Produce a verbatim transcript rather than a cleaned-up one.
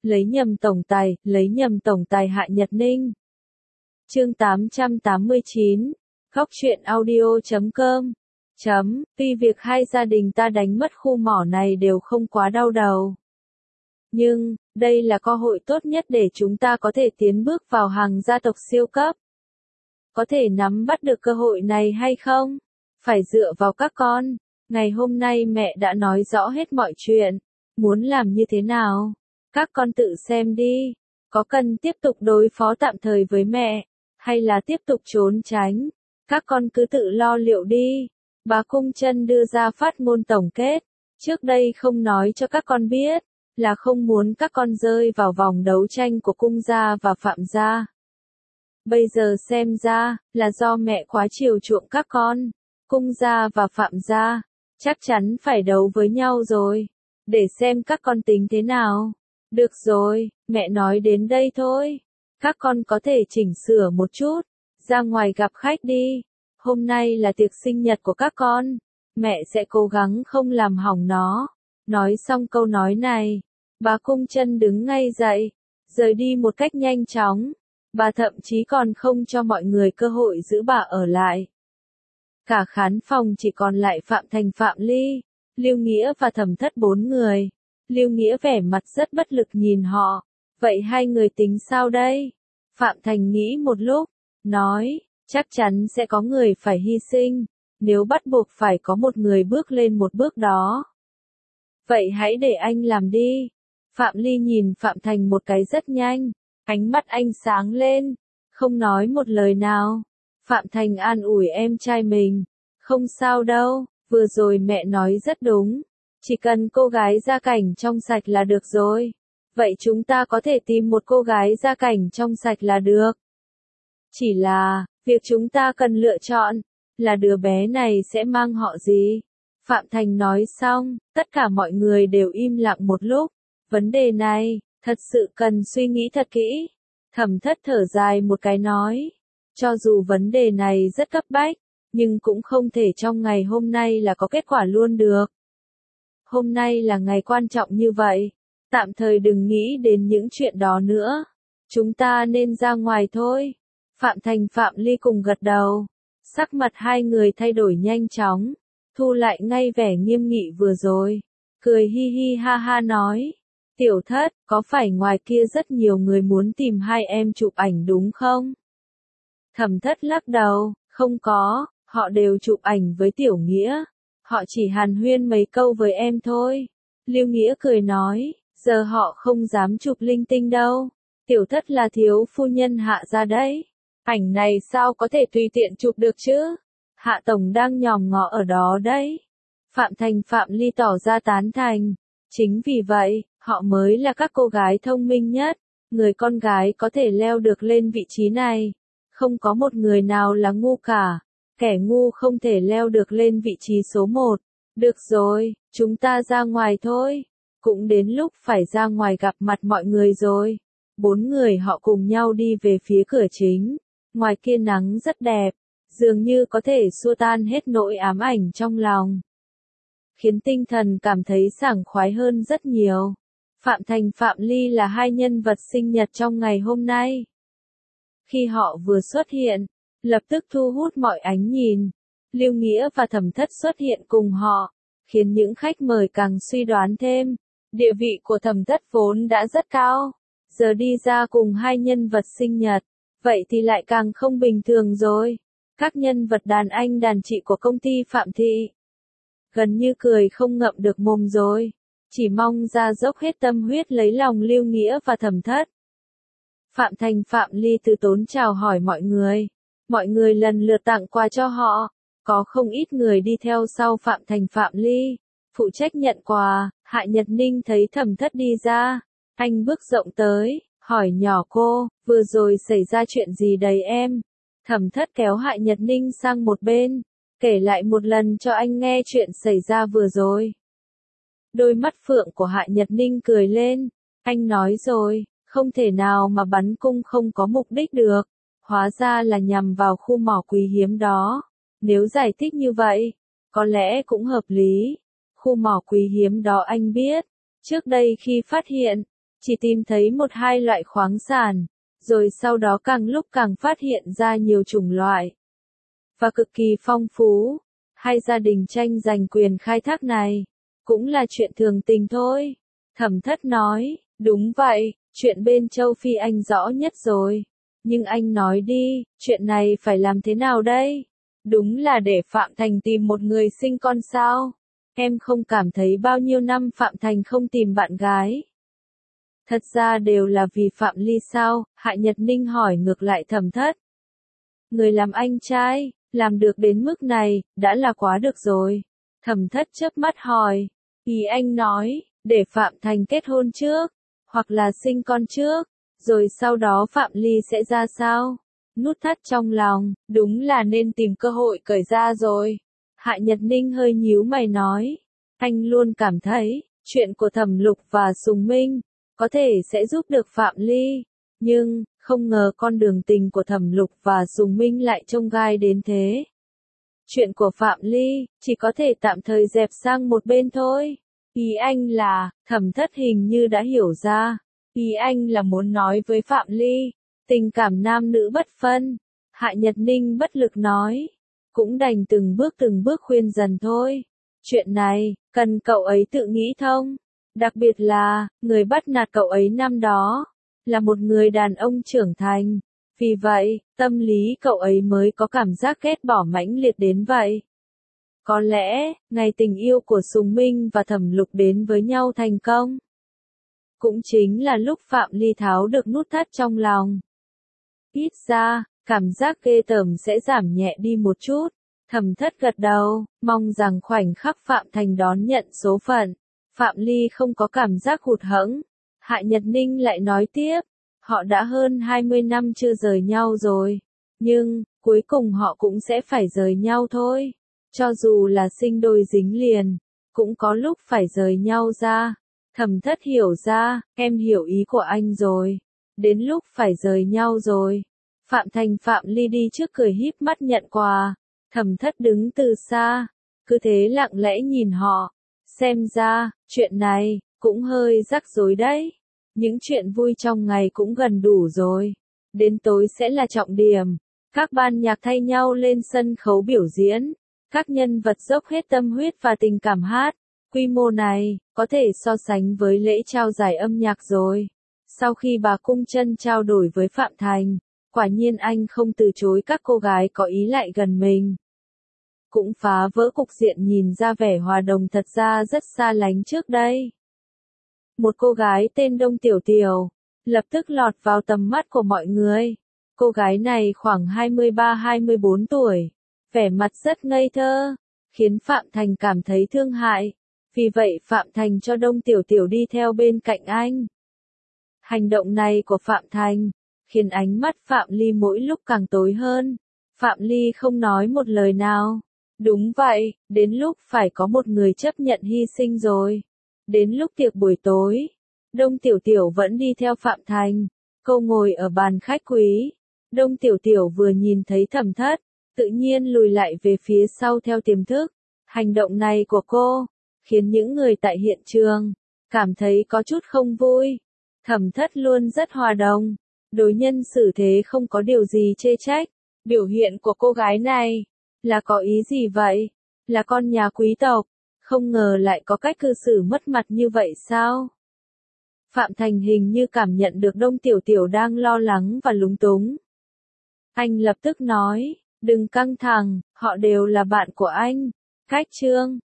lấy nhầm tổng tài, lấy nhầm tổng tài Hạ Nhật Ninh. Chương tám trăm tám mươi chín, góc truyện audio chấm com. Chấm, tuy việc hai gia đình ta đánh mất khu mỏ này đều không quá đau đầu. Nhưng, đây là cơ hội tốt nhất để chúng ta có thể tiến bước vào hàng gia tộc siêu cấp. Có thể nắm bắt được cơ hội này hay không? Phải dựa vào các con. Ngày hôm nay mẹ đã nói rõ hết mọi chuyện. Muốn làm như thế nào? Các con tự xem đi. Có cần tiếp tục đối phó tạm thời với mẹ, hay là tiếp tục trốn tránh? Các con cứ tự lo liệu đi. Bà Cung Trân đưa ra phát ngôn tổng kết. Trước đây không nói cho các con biết, là không muốn các con rơi vào vòng đấu tranh của Cung gia và Phạm gia. Bây giờ xem ra, là do mẹ quá chiều chuộng các con. Cung gia và Phạm gia, chắc chắn phải đấu với nhau rồi. Để xem các con tính thế nào. Được rồi, mẹ nói đến đây thôi. Các con có thể chỉnh sửa một chút. Ra ngoài gặp khách đi. Hôm nay là tiệc sinh nhật của các con. Mẹ sẽ cố gắng không làm hỏng nó. Nói xong câu nói này, bà Cung Trân đứng ngay dậy, rời đi một cách nhanh chóng. Bà thậm chí còn không cho mọi người cơ hội giữ bà ở lại. Cả khán phòng chỉ còn lại Phạm Thành, Phạm Ly, Lưu Nghĩa và Thẩm Thất bốn người. Lưu Nghĩa vẻ mặt rất bất lực nhìn họ. Vậy hai người tính sao đây? Phạm Thành nghĩ một lúc, nói, chắc chắn sẽ có người phải hy sinh, nếu bắt buộc phải có một người bước lên một bước đó. Vậy hãy để anh làm đi. Phạm Ly nhìn Phạm Thành một cái rất nhanh, ánh mắt anh sáng lên, không nói một lời nào. Phạm Thành an ủi em trai mình, không sao đâu, vừa rồi mẹ nói rất đúng, chỉ cần cô gái gia cảnh trong sạch là được rồi. Vậy chúng ta có thể tìm một cô gái gia cảnh trong sạch là được. Chỉ là, việc chúng ta cần lựa chọn, là đứa bé này sẽ mang họ gì? Phạm Thành nói xong, tất cả mọi người đều im lặng một lúc. Vấn đề này, thật sự cần suy nghĩ thật kỹ. Thẩm Thất thở dài một cái nói, cho dù vấn đề này rất cấp bách, nhưng cũng không thể trong ngày hôm nay là có kết quả luôn được. Hôm nay là ngày quan trọng như vậy, tạm thời đừng nghĩ đến những chuyện đó nữa. Chúng ta nên ra ngoài thôi. Phạm Thành, Phạm Ly cùng gật đầu. Sắc mặt hai người thay đổi nhanh chóng, thu lại ngay vẻ nghiêm nghị vừa rồi. Cười hi hi ha ha nói, Tiểu Thất, có phải ngoài kia rất nhiều người muốn tìm hai em chụp ảnh đúng không? Thẩm Thất lắc đầu, không có, họ đều chụp ảnh với Tiểu Nghĩa. Họ chỉ hàn huyên mấy câu với em thôi. Lưu Nghĩa cười nói, giờ họ không dám chụp linh tinh đâu. Tiểu Thất là thiếu phu nhân Hạ gia đấy. Ảnh này sao có thể tùy tiện chụp được chứ? Hạ Tổng đang nhòm ngó ở đó đấy. Phạm Thành, Phạm Ly tỏ ra tán thành. Chính vì vậy, họ mới là các cô gái thông minh nhất. Người con gái có thể leo được lên vị trí này. Không có một người nào là ngu cả. Kẻ ngu không thể leo được lên vị trí số một. Được rồi, chúng ta ra ngoài thôi. Cũng đến lúc phải ra ngoài gặp mặt mọi người rồi. Bốn người họ cùng nhau đi về phía cửa chính. Ngoài kia nắng rất đẹp, dường như có thể xua tan hết nỗi ám ảnh trong lòng. Khiến tinh thần cảm thấy sảng khoái hơn rất nhiều. Phạm Thành, Phạm Ly là hai nhân vật sinh nhật trong ngày hôm nay. Khi họ vừa xuất hiện, lập tức thu hút mọi ánh nhìn. Lưu Nghĩa và Thẩm Thất xuất hiện cùng họ, khiến những khách mời càng suy đoán thêm. Địa vị của Thẩm Thất vốn đã rất cao, giờ đi ra cùng hai nhân vật sinh nhật, vậy thì lại càng không bình thường rồi. Các nhân vật đàn anh đàn chị của công ty Phạm Thị gần như cười không ngậm được mồm rồi, chỉ mong ra dốc hết tâm huyết lấy lòng Lưu Nghĩa và Thẩm Thất. Phạm Thành, Phạm Ly từ tốn chào hỏi mọi người. Mọi người lần lượt tặng quà cho họ. Có không ít người đi theo sau Phạm Thành, Phạm Ly. Phụ trách nhận quà, Hạ Nhật Ninh thấy Thẩm Thất đi ra. Anh bước rộng tới, hỏi nhỏ cô, vừa rồi xảy ra chuyện gì đấy em? Thẩm Thất kéo Hạ Nhật Ninh sang một bên, kể lại một lần cho anh nghe chuyện xảy ra vừa rồi. Đôi mắt phượng của Hạ Nhật Ninh cười lên. Anh nói rồi, không thể nào mà bắn cung không có mục đích được. Hóa ra là nhằm vào khu mỏ quý hiếm đó. Nếu giải thích như vậy, có lẽ cũng hợp lý. Khu mỏ quý hiếm đó anh biết. Trước đây khi phát hiện, chỉ tìm thấy một hai loại khoáng sản, rồi sau đó càng lúc càng phát hiện ra nhiều chủng loại. Và cực kỳ phong phú, hai gia đình tranh giành quyền khai thác này, cũng là chuyện thường tình thôi. Thẩm Thất nói, đúng vậy, chuyện bên châu Phi anh rõ nhất rồi. Nhưng anh nói đi, chuyện này phải làm thế nào đây? Đúng là để Phạm Thành tìm một người sinh con sao? Em không cảm thấy bao nhiêu năm Phạm Thành không tìm bạn gái. Thật ra đều là vì Phạm Ly sao? Hạ Nhật Ninh hỏi ngược lại Thẩm Thất. Người làm anh trai, làm được đến mức này, đã là quá được rồi. Thẩm Thất chớp mắt hỏi, ý anh nói, để Phạm Thành kết hôn trước, hoặc là sinh con trước, rồi sau đó Phạm Ly sẽ ra sao? Nút thắt trong lòng, đúng là nên tìm cơ hội cởi ra rồi. Hạ Nhật Ninh hơi nhíu mày nói, anh luôn cảm thấy, chuyện của Thẩm Lục và Sùng Minh, có thể sẽ giúp được Phạm Ly, nhưng, không ngờ con đường tình của Thẩm Lục và Sùng Minh lại chông gai đến thế. Chuyện của Phạm Ly, chỉ có thể tạm thời dẹp sang một bên thôi. Ý anh là, Thẩm Thất hình như đã hiểu ra. Ý anh là muốn nói với Phạm Ly, tình cảm nam nữ bất phân. Hạ Nhật Ninh bất lực nói, cũng đành từng bước từng bước khuyên dần thôi. Chuyện này, cần cậu ấy tự nghĩ thông. Đặc biệt là, người bắt nạt cậu ấy năm đó, là một người đàn ông trưởng thành. Vì vậy, tâm lý cậu ấy mới có cảm giác ghét bỏ mãnh liệt đến vậy. Có lẽ, ngày tình yêu của Sùng Minh và Thẩm Lục đến với nhau thành công, cũng chính là lúc Phạm Ly tháo được nút thắt trong lòng. Ít ra, cảm giác ghê tởm sẽ giảm nhẹ đi một chút. Thẩm Thất gật đầu, mong rằng khoảnh khắc Phạm Thành đón nhận số phận, Phạm Ly không có cảm giác hụt hẫng. Hạ Nhật Ninh lại nói tiếp, họ đã hơn hai mươi năm chưa rời nhau rồi, nhưng, cuối cùng họ cũng sẽ phải rời nhau thôi. Cho dù là sinh đôi dính liền, cũng có lúc phải rời nhau ra. Thẩm Thất hiểu ra, em hiểu ý của anh rồi. Đến lúc phải rời nhau rồi. Phạm Thành Phạm Ly đi trước cười híp mắt nhận quà. Thẩm Thất đứng từ xa, cứ thế lặng lẽ nhìn họ. Xem ra, chuyện này, cũng hơi rắc rối đấy. Những chuyện vui trong ngày cũng gần đủ rồi. Đến tối sẽ là trọng điểm. Các ban nhạc thay nhau lên sân khấu biểu diễn. Các nhân vật dốc hết tâm huyết và tình cảm hát. Quy mô này, có thể so sánh với lễ trao giải âm nhạc rồi. Sau khi bà Cung Trân trao đổi với Phạm Thành, quả nhiên anh không từ chối các cô gái có ý lại gần mình. Cũng phá vỡ cục diện nhìn ra vẻ hòa đồng thật ra rất xa lánh trước đây. Một cô gái tên Đông Tiểu Tiểu, lập tức lọt vào tầm mắt của mọi người. Cô gái này khoảng hai mươi ba hai mươi bốn tuổi, vẻ mặt rất ngây thơ, khiến Phạm Thành cảm thấy thương hại. Vì vậy Phạm Thành cho Đông Tiểu Tiểu đi theo bên cạnh anh. Hành động này của Phạm Thành, khiến ánh mắt Phạm Ly mỗi lúc càng tối hơn. Phạm Ly không nói một lời nào. Đúng vậy, đến lúc phải có một người chấp nhận hy sinh rồi. Đến lúc tiệc buổi tối, Đông Tiểu Tiểu vẫn đi theo Phạm Thành. Cô ngồi ở bàn khách quý. Đông Tiểu Tiểu vừa nhìn thấy Thẩm Thất, tự nhiên lùi lại về phía sau theo tiềm thức. Hành động này của cô, khiến những người tại hiện trường, cảm thấy có chút không vui. Thẩm Thất luôn rất hòa đồng, đối nhân xử thế không có điều gì chê trách. Biểu hiện của cô gái này, là có ý gì vậy? Là con nhà quý tộc, không ngờ lại có cách cư xử mất mặt như vậy sao? Phạm Thành hình như cảm nhận được Đông Tiểu Tiểu đang lo lắng và lúng túng. Anh lập tức nói, đừng căng thẳng, họ đều là bạn của anh. Cách Trương,